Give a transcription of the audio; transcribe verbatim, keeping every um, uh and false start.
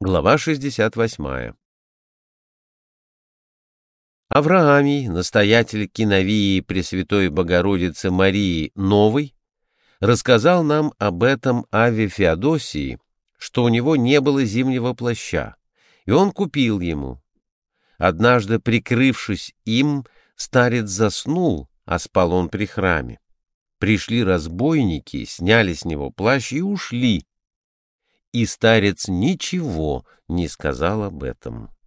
Глава шестьдесят восьмая. Авраамий, настоятель Киновии Пресвятой Богородицы Марии Новой, рассказал нам об этом Аве Феодосии, что у него не было зимнего плаща, и он купил ему. Однажды, прикрывшись им, старец заснул, а спал он при храме. Пришли разбойники, сняли с него плащ и ушли. И старец ничего не сказал об этом.